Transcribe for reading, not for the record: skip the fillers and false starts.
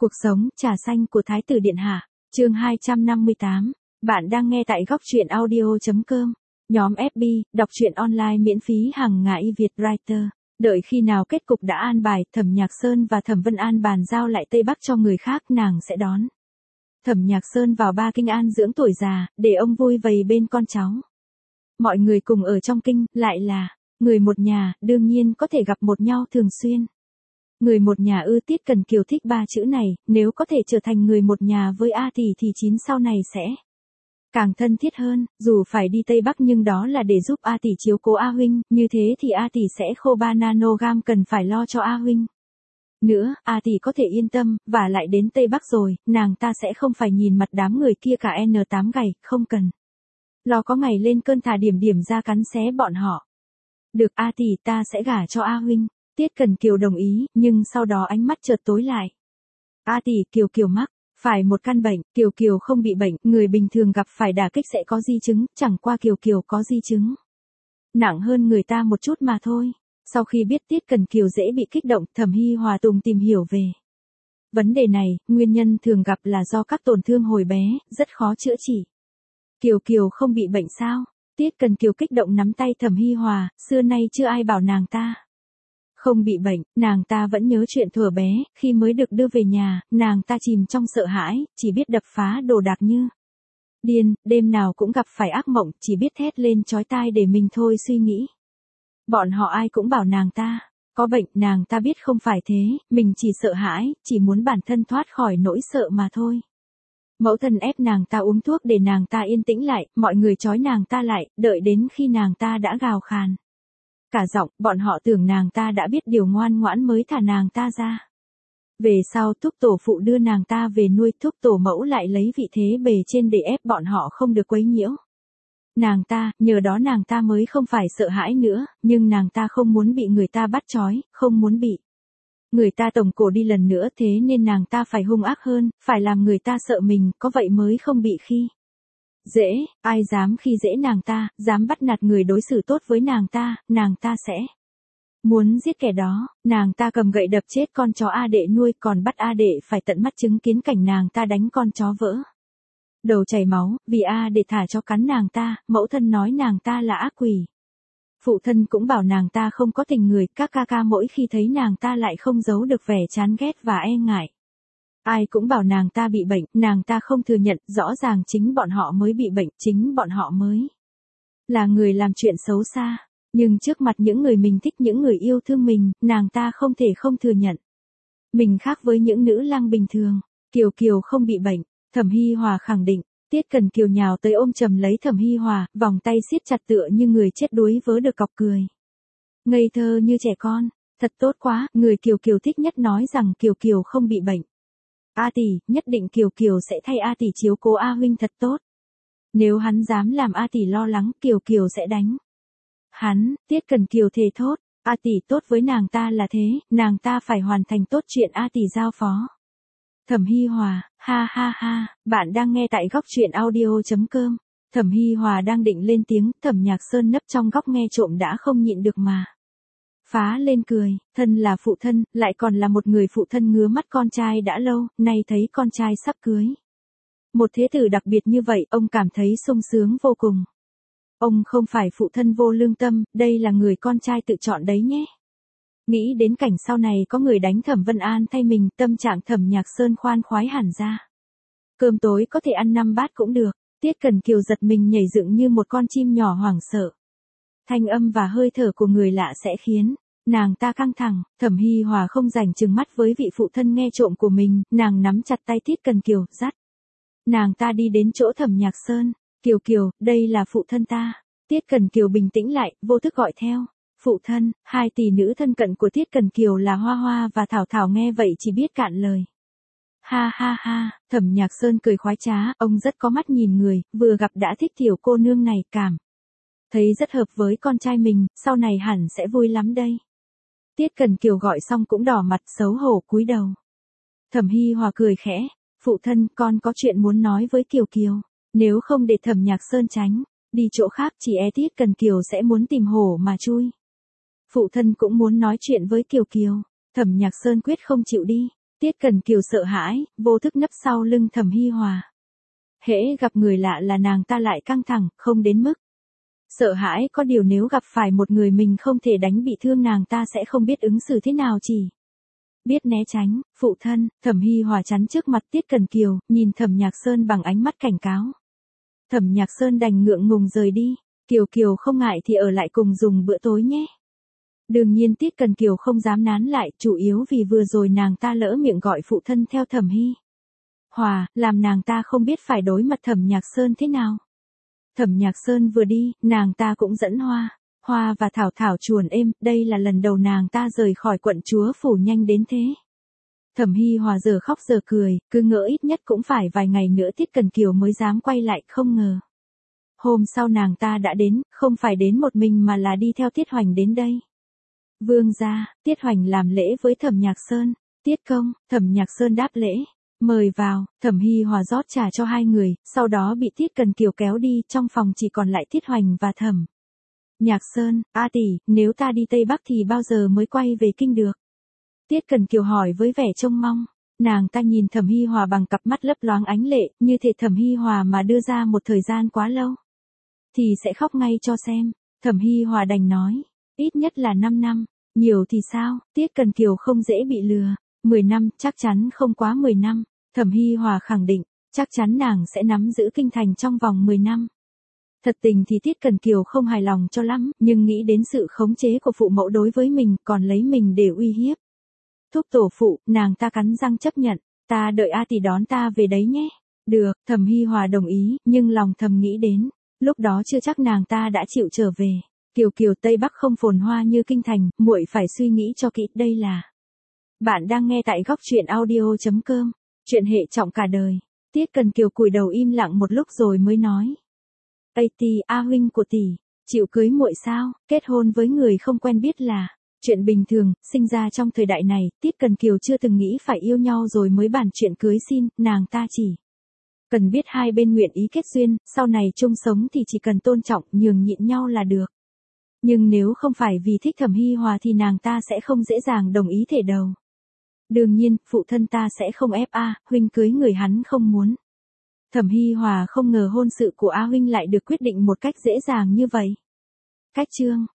Cuộc sống, trà xanh của Thái tử Điện Hạ, chương 258. Bạn đang nghe tại góc truyện audio.com. Nhóm FB, đọc truyện online miễn phí hàng ngày Việt Writer. Đợi khi nào kết cục đã an bài, Thẩm Nhạc Sơn và Thẩm Vân An bàn giao lại Tây Bắc cho người khác, nàng sẽ đón Thẩm Nhạc Sơn vào Ba Kinh An dưỡng tuổi già, để ông vui vầy bên con cháu. Mọi người cùng ở trong kinh, lại là người một nhà, đương nhiên có thể gặp một nhau thường xuyên. Người một nhà ư? Tiết Cần Kiều thích ba chữ này, nếu có thể trở thành người một nhà với A Tỷ thì chín sau này sẽ càng thân thiết hơn, dù phải đi Tây Bắc nhưng đó là để giúp A Tỷ chiếu cố A Huynh, như thế thì A Tỷ sẽ khô 3 nanogram cần phải lo cho A Huynh. Nữa, A Tỷ có thể yên tâm, và lại đến Tây Bắc rồi, nàng ta sẽ không phải nhìn mặt đám người kia cả N8 gầy, không cần lo có ngày lên cơn thả điểm điểm ra cắn xé bọn họ. Được A Tỷ, ta sẽ gả cho A Huynh. Tiết Cần Kiều đồng ý, nhưng sau đó ánh mắt chợt tối lại. A Tỷ, Kiều Kiều mắc phải một căn bệnh, Kiều Kiều không bị bệnh, người bình thường gặp phải đả kích sẽ có di chứng, chẳng qua Kiều Kiều có di chứng nặng hơn người ta một chút mà thôi. Sau khi biết Tiết Cần Kiều dễ bị kích động, Thẩm Hy Hòa Tùng tìm hiểu về vấn đề này, nguyên nhân thường gặp là do các tổn thương hồi bé, rất khó chữa trị. Kiều Kiều không bị bệnh sao? Tiết Cần Kiều kích động nắm tay Thẩm Hy Hòa, xưa nay chưa ai bảo nàng ta không bị bệnh, nàng ta vẫn nhớ chuyện thuở bé, khi mới được đưa về nhà, nàng ta chìm trong sợ hãi, chỉ biết đập phá đồ đạc như điên, đêm nào cũng gặp phải ác mộng, chỉ biết thét lên chói tai để mình thôi suy nghĩ. Bọn họ ai cũng bảo nàng ta có bệnh, nàng ta biết không phải thế, mình chỉ sợ hãi, chỉ muốn bản thân thoát khỏi nỗi sợ mà thôi. Mẫu thân ép nàng ta uống thuốc để nàng ta yên tĩnh lại, mọi người trói nàng ta lại, đợi đến khi nàng ta đã gào khàn cả giọng, bọn họ tưởng nàng ta đã biết điều ngoan ngoãn mới thả nàng ta ra. Về sau thúc tổ phụ đưa nàng ta về nuôi, thúc tổ mẫu lại lấy vị thế bề trên để ép bọn họ không được quấy nhiễu nàng ta, nhờ đó nàng ta mới không phải sợ hãi nữa, nhưng nàng ta không muốn bị người ta bắt trói, không muốn bị người ta tổng cổ đi lần nữa, thế nên nàng ta phải hung ác hơn, phải làm người ta sợ mình, có vậy mới không bị khi dễ, ai dám khi dễ nàng ta, dám bắt nạt người đối xử tốt với nàng ta sẽ muốn giết kẻ đó. Nàng ta cầm gậy đập chết con chó A Đệ nuôi, còn bắt A Đệ phải tận mắt chứng kiến cảnh nàng ta đánh con chó vỡ đầu chảy máu, vì A Đệ thả cho cắn nàng ta, mẫu thân nói nàng ta là ác quỷ. Phụ thân cũng bảo nàng ta không có tình người, các ca ca mỗi khi thấy nàng ta lại không giấu được vẻ chán ghét và e ngại. Ai cũng bảo nàng ta bị bệnh, nàng ta không thừa nhận, rõ ràng chính bọn họ mới bị bệnh, chính bọn họ mới là người làm chuyện xấu xa. Nhưng trước mặt những người mình thích, những người yêu thương mình, nàng ta không thể không thừa nhận mình khác với những nữ lang bình thường. Kiều Kiều không bị bệnh, Thẩm Hy Hòa khẳng định. Tiết Cần Kiều nhào tới ôm chầm lấy Thẩm Hy Hòa, vòng tay siết chặt tựa như người chết đuối vớ được cọc cười. Ngây thơ như trẻ con, thật tốt quá, người Kiều Kiều thích nhất nói rằng Kiều Kiều không bị bệnh. A Tỷ, nhất định Kiều Kiều sẽ thay A Tỷ chiếu cố A Huynh thật tốt. Nếu hắn dám làm A Tỷ lo lắng, Kiều Kiều sẽ đánh hắn. Tiết Cần Kiều thề thốt, A Tỷ tốt với nàng ta là thế, nàng ta phải hoàn thành tốt chuyện A Tỷ giao phó. Thẩm Hy Hòa, ha ha ha, bạn đang nghe tại góc truyện audio.com. Thẩm Hy Hòa đang định lên tiếng, Thẩm Nhạc Sơn nấp trong góc nghe trộm đã không nhịn được mà phá lên cười, thân là phụ thân, lại còn là một người phụ thân ngứa mắt con trai đã lâu, nay thấy con trai sắp cưới một thế tử đặc biệt như vậy, ông cảm thấy sung sướng vô cùng. Ông không phải phụ thân vô lương tâm, đây là người con trai tự chọn đấy nhé. Nghĩ đến cảnh sau này có người đánh Thẩm Vân An thay mình, tâm trạng Thẩm Nhạc Sơn khoan khoái hẳn ra. Cơm tối có thể ăn 5 bát cũng được. Tiết Cần Kiều giật mình nhảy dựng như một con chim nhỏ hoảng sợ. Thanh âm và hơi thở của người lạ sẽ khiến nàng ta căng thẳng. Thẩm Hy Hòa không rảnh trừng mắt với vị phụ thân nghe trộm của mình, nàng nắm chặt tay Tiết Cần Kiều, dắt nàng ta đi đến chỗ Thẩm Nhạc Sơn. Kiều Kiều, đây là phụ thân ta. Tiết Cần Kiều bình tĩnh lại, vô thức gọi theo. Phụ thân. Hai tỷ nữ thân cận của Tiết Cần Kiều là Hoa Hoa và Thảo Thảo nghe vậy chỉ biết cạn lời. Ha ha ha, Thẩm Nhạc Sơn cười khoái trá, ông rất có mắt nhìn người, vừa gặp đã thích tiểu cô nương này, cảm thấy rất hợp với con trai mình, sau này hẳn sẽ vui lắm đây. Tiết Cần Kiều gọi xong cũng đỏ mặt xấu hổ cúi đầu. Thẩm Hy Hòa cười khẽ, phụ thân, con có chuyện muốn nói với Kiều Kiều, nếu không để Thẩm Nhạc Sơn tránh đi chỗ khác, chỉ e Tiết Cần Kiều sẽ muốn tìm hổ mà chui. Phụ thân cũng muốn nói chuyện với Kiều Kiều. Thẩm Nhạc Sơn quyết không chịu đi. Tiết Cần Kiều sợ hãi, vô thức nấp sau lưng Thẩm Hi Hòa. Hễ gặp người lạ là nàng ta lại căng thẳng, không đến mức sợ hãi, có điều nếu gặp phải một người mình không thể đánh bị thương nàng ta sẽ không biết ứng xử thế nào, chỉ biết né tránh. Phụ thân. Thẩm Hi Hòa chắn trước mặt Tiết Cần Kiều, nhìn Thẩm Nhạc Sơn bằng ánh mắt cảnh cáo. Thẩm Nhạc Sơn đành ngượng ngùng rời đi. Kiều Kiều không ngại thì ở lại cùng dùng bữa tối nhé. Đương nhiên Tiết Cần Kiều không dám nán lại, chủ yếu vì vừa rồi nàng ta lỡ miệng gọi phụ thân theo Thẩm Hi Hòa, làm nàng ta không biết phải đối mặt Thẩm Nhạc Sơn thế nào. Thẩm Nhạc Sơn vừa đi, nàng ta cũng dẫn Hoa và Thảo Thảo chuồn êm, đây là lần đầu nàng ta rời khỏi quận chúa phủ nhanh đến thế. Thẩm Hi Hòa giờ khóc giờ cười, cứ ngỡ ít nhất cũng phải vài ngày nữa Tiết Cần Kiều mới dám quay lại, không ngờ. Hôm sau nàng ta đã đến, không phải đến một mình mà là đi theo Tiết Hoành đến đây. Vương gia. Tiết Hoành làm lễ với Thẩm Nhạc Sơn. Tiết công. Thẩm Nhạc Sơn đáp lễ. Mời vào. Thẩm Hi Hòa rót trà cho hai người, sau đó bị Tiết Cần Kiều kéo đi, trong phòng chỉ còn lại Tiết Hoành và Thẩm Nhạc Sơn. A tỷ, nếu ta đi Tây Bắc thì bao giờ mới quay về kinh được? Tiết Cần Kiều hỏi với vẻ trông mong. Nàng ta nhìn Thẩm Hi Hòa bằng cặp mắt lấp loáng ánh lệ, như thể Thẩm Hi Hòa mà đưa ra một thời gian quá lâu thì sẽ khóc ngay cho xem. Thẩm Hi Hòa đành nói, ít nhất là 5 năm, nhiều thì sao? Tiết Cần Kiều không dễ bị lừa. 10 năm, chắc chắn không quá 10 năm. Thẩm Hi Hòa khẳng định, chắc chắn nàng sẽ nắm giữ kinh thành trong vòng 10 năm. Thật tình thì Tiết Cần Kiều không hài lòng cho lắm, nhưng nghĩ đến sự khống chế của phụ mẫu đối với mình, còn lấy mình để uy hiếp thúc tổ phụ, nàng ta cắn răng chấp nhận. Ta đợi A tỷ đón ta về đấy nhé. Được. Thẩm Hi Hòa đồng ý, nhưng lòng thầm nghĩ đến, lúc đó chưa chắc nàng ta đã chịu trở về. Kiều Kiều, Tây Bắc không phồn hoa như kinh thành, muội phải suy nghĩ cho kỹ. Đây là bạn đang nghe tại góc truyện audio.com. Chuyện hệ trọng cả đời. Tiết Cần Kiều cúi đầu im lặng một lúc rồi mới nói. Ây tỷ, A huynh của tỷ, chịu cưới muội sao? Kết hôn với người không quen biết là chuyện bình thường, sinh ra trong thời đại này, Tiết Cần Kiều chưa từng nghĩ phải yêu nhau rồi mới bàn chuyện cưới xin, nàng ta chỉ cần biết hai bên nguyện ý kết duyên, sau này chung sống thì chỉ cần tôn trọng, nhường nhịn nhau là được. Nhưng nếu không phải vì thích Thẩm Hi Hòa thì nàng ta sẽ không dễ dàng đồng ý thể đầu. Đương nhiên, phụ thân ta sẽ không ép A huynh cưới người hắn không muốn. Thẩm Hi Hòa không ngờ hôn sự của A huynh lại được quyết định một cách dễ dàng như vậy. Cách chương